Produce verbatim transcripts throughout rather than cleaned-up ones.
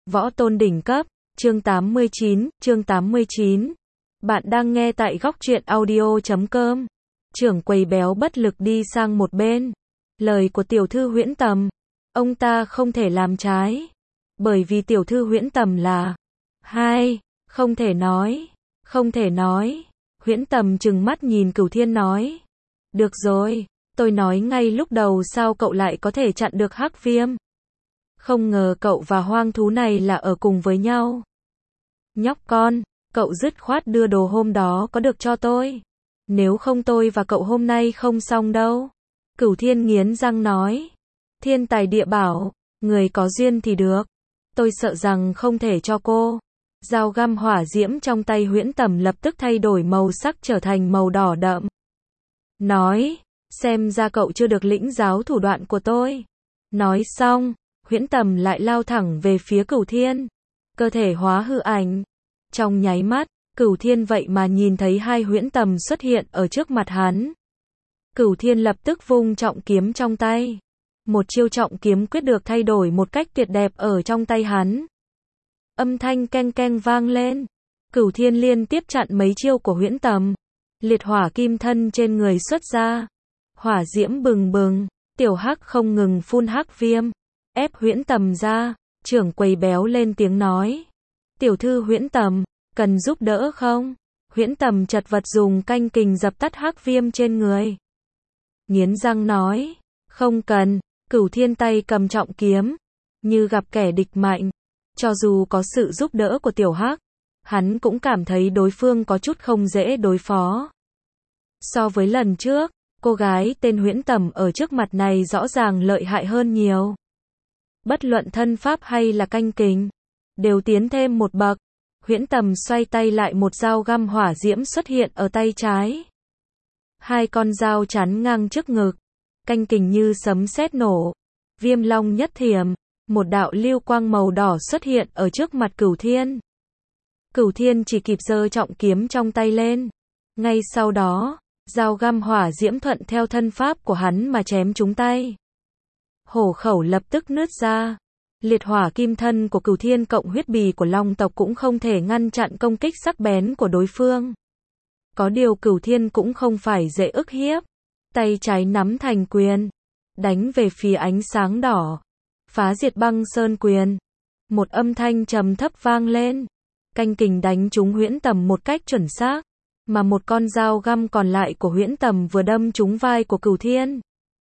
Võ Tôn đỉnh cấp, chương tám mươi chín, chương tám mươi chín. Bạn đang nghe tại góc truyện audio chấm com. Trưởng quầy béo bất lực đi sang một bên. Lời của tiểu thư Huyễn Tầm, ông ta không thể làm trái. Bởi vì tiểu thư Huyễn Tầm là hai, không thể nói, không thể nói. Huyễn Tầm trừng mắt nhìn Cửu Thiên nói. Được rồi, tôi nói ngay lúc đầu sao cậu lại có thể chặn được Hắc Viêm. Không ngờ cậu và hoang thú này là ở cùng với nhau. Nhóc con, cậu dứt khoát đưa đồ hôm đó có được cho tôi. Nếu không tôi và cậu hôm nay không xong đâu. Cửu Thiên nghiến răng nói. Thiên tài địa bảo, người có duyên thì được. Tôi sợ rằng không thể cho cô. Dao găm hỏa diễm trong tay Huyễn Tầm lập tức thay đổi màu sắc trở thành màu đỏ đậm. Nói, xem ra cậu chưa được lĩnh giáo thủ đoạn của tôi. Nói xong, Huyễn Tầm lại lao thẳng về phía Cửu Thiên. Cơ thể hóa hư ảnh. Trong nháy mắt, Cửu Thiên vậy mà nhìn thấy hai Huyễn Tầm xuất hiện ở trước mặt hắn. Cửu Thiên lập tức vung trọng kiếm trong tay. Một chiêu trọng kiếm quyết được thay đổi một cách tuyệt đẹp ở trong tay hắn. Âm thanh keng keng vang lên. Cửu Thiên liên tiếp chặn mấy chiêu của Huyễn Tầm. Liệt hỏa kim thân trên người xuất ra. Hỏa diễm bừng bừng, tiểu hắc không ngừng phun hắc viêm. Ép Huyễn Tầm ra, trưởng quầy béo lên tiếng nói. Tiểu thư Huyễn Tầm, cần giúp đỡ không? Huyễn Tầm chật vật dùng canh kình dập tắt hắc viêm trên người. Nghiến răng nói, không cần. Cửu Thiên tay cầm trọng kiếm, như gặp kẻ địch mạnh. Cho dù có sự giúp đỡ của tiểu hắc, hắn cũng cảm thấy đối phương có chút không dễ đối phó. So với lần trước, cô gái tên Huyễn Tầm ở trước mặt này rõ ràng lợi hại hơn nhiều. Bất luận thân pháp hay là canh kình, đều tiến thêm một bậc. Huyễn Tầm xoay tay lại một dao găm hỏa diễm xuất hiện ở tay trái. Hai con dao chắn ngang trước ngực, canh kình như sấm sét nổ. Viêm long nhất thiểm, một đạo lưu quang màu đỏ xuất hiện ở trước mặt Cửu Thiên. Cửu Thiên chỉ kịp giơ trọng kiếm trong tay lên. Ngay sau đó, dao găm hỏa diễm thuận theo thân pháp của hắn mà chém trúng tay. Hổ khẩu lập tức nứt ra. Liệt hỏa kim thân của Cửu Thiên cộng huyết bì của Long tộc cũng không thể ngăn chặn công kích sắc bén của đối phương. Có điều Cửu Thiên cũng không phải dễ ức hiếp. Tay trái nắm thành quyền, đánh về phía ánh sáng đỏ. Phá diệt băng sơn quyền. Một âm thanh trầm thấp vang lên. Canh kình đánh trúng Huyễn Tầm một cách chuẩn xác. Mà một con dao găm còn lại của Huyễn Tầm vừa đâm trúng vai của Cửu Thiên.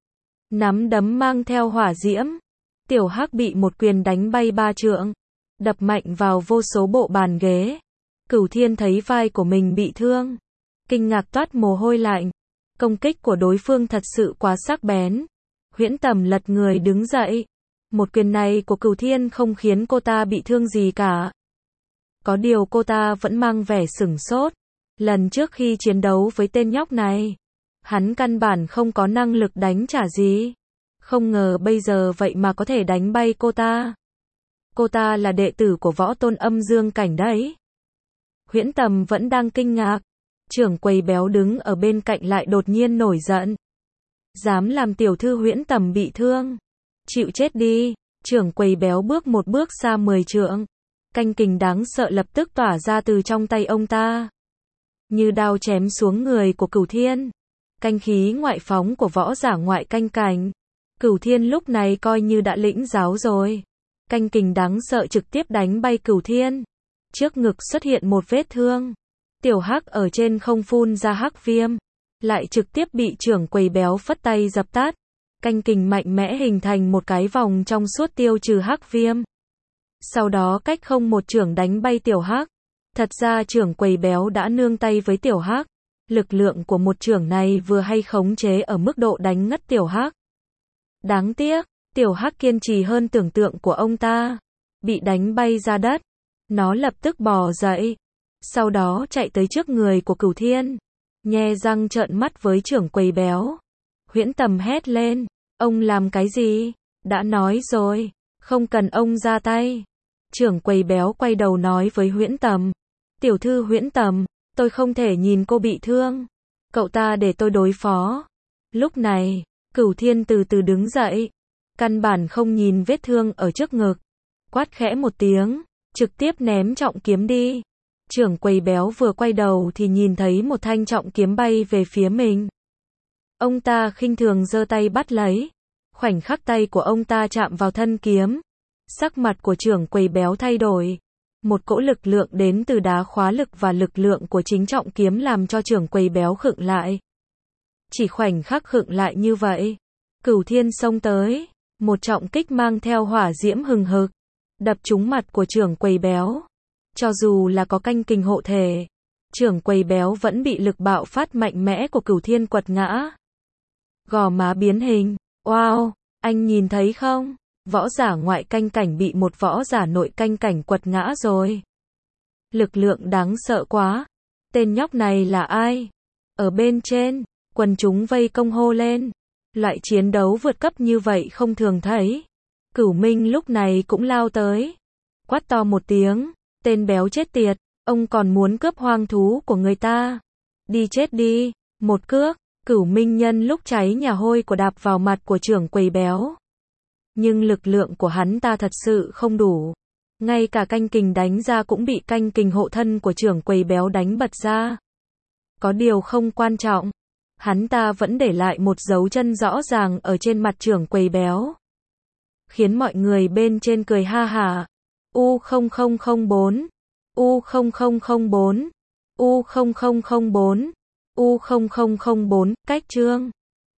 Nắm đấm mang theo hỏa diễm. Tiểu hắc bị một quyền đánh bay ba trượng. Đập mạnh vào vô số bộ bàn ghế. Cửu Thiên thấy vai của mình bị thương. Kinh ngạc toát mồ hôi lạnh. Công kích của đối phương thật sự quá sắc bén. Huyễn Tầm lật người đứng dậy. Một quyền này của Cửu Thiên không khiến cô ta bị thương gì cả. Có điều cô ta vẫn mang vẻ sửng sốt. Lần trước khi chiến đấu với tên nhóc này, hắn căn bản không có năng lực đánh trả gì. Không ngờ bây giờ vậy mà có thể đánh bay cô ta. Cô ta là đệ tử của Võ Tôn âm dương cảnh đấy. Huyễn Tầm vẫn đang kinh ngạc. Trưởng quầy béo đứng ở bên cạnh lại đột nhiên nổi giận. Dám làm tiểu thư Huyễn Tầm bị thương. Chịu chết đi. Trưởng quầy béo bước một bước xa mười trượng. Canh kình đáng sợ lập tức tỏa ra từ trong tay ông ta. Như đao chém xuống người của Cửu Thiên. Canh khí ngoại phóng của võ giả ngoại canh cảnh. Cửu Thiên lúc này coi như đã lĩnh giáo rồi. Canh kình đáng sợ trực tiếp đánh bay Cửu Thiên. Trước ngực xuất hiện một vết thương. Tiểu hắc ở trên không phun ra hắc viêm. Lại trực tiếp bị trưởng quầy béo phất tay dập tắt. Canh kình mạnh mẽ hình thành một cái vòng trong suốt tiêu trừ hắc viêm. Sau đó cách không một chưởng đánh bay tiểu hắc. Thật ra trưởng quầy béo đã nương tay với tiểu hắc. Lực lượng của một chưởng này vừa hay khống chế ở mức độ đánh ngất tiểu hắc. Đáng tiếc, tiểu hắc kiên trì hơn tưởng tượng của ông ta. Bị đánh bay ra đất. Nó lập tức bò dậy. Sau đó chạy tới trước người của Cửu Thiên. Nhe răng trợn mắt với trưởng quầy béo. Huyễn Tầm hét lên. Ông làm cái gì? Đã nói rồi. Không cần ông ra tay. Trưởng quầy béo quay đầu nói với Huyễn Tầm. Tiểu thư Huyễn Tầm, tôi không thể nhìn cô bị thương. Cậu ta để tôi đối phó. Lúc này, Cửu Thiên từ từ đứng dậy. Căn bản không nhìn vết thương ở trước ngực. quát khẽ một tiếng, trực tiếp ném trọng kiếm đi. Trưởng quầy béo vừa quay đầu thì nhìn thấy một thanh trọng kiếm bay về phía mình. Ông ta khinh thường giơ tay bắt lấy. Khoảnh khắc tay của ông ta chạm vào thân kiếm, sắc mặt của trưởng quầy béo thay đổi. Một cỗ lực lượng đến từ đá khóa lực và lực lượng của chính trọng kiếm làm cho trưởng quầy béo khựng lại. Chỉ khoảnh khắc khựng lại như vậy, Cửu Thiên xông tới, một trọng kích mang theo hỏa diễm hừng hực, đập trúng mặt của trưởng quầy béo. Cho dù là có canh kình hộ thể, trưởng quầy béo vẫn bị lực bạo phát mạnh mẽ của Cửu Thiên quật ngã. Gò má biến hình, wow, anh nhìn thấy không? Võ giả ngoại canh cảnh bị một võ giả nội canh cảnh quật ngã rồi. Lực lượng đáng sợ quá. Tên nhóc này là ai? Ở bên trên, quần chúng vây công hô lên. Loại chiến đấu vượt cấp như vậy không thường thấy. Cửu Minh lúc này cũng lao tới. Quát to một tiếng, tên béo chết tiệt, ông còn muốn cướp hoang thú của người ta. Đi chết đi, một cước, Cửu Minh nhân lúc cháy nhà hôi của đạp vào mặt của trưởng quầy béo. Nhưng lực lượng của hắn ta thật sự không đủ. Ngay cả canh kình đánh ra cũng bị canh kình hộ thân của trưởng quầy béo đánh bật ra. Có điều không quan trọng. Hắn ta vẫn để lại một dấu chân rõ ràng ở trên mặt trưởng quầy béo. Khiến mọi người bên trên cười ha hả. U không không không bốn, U không không không bốn, U không không không bốn, U không không không bốn, cách chương.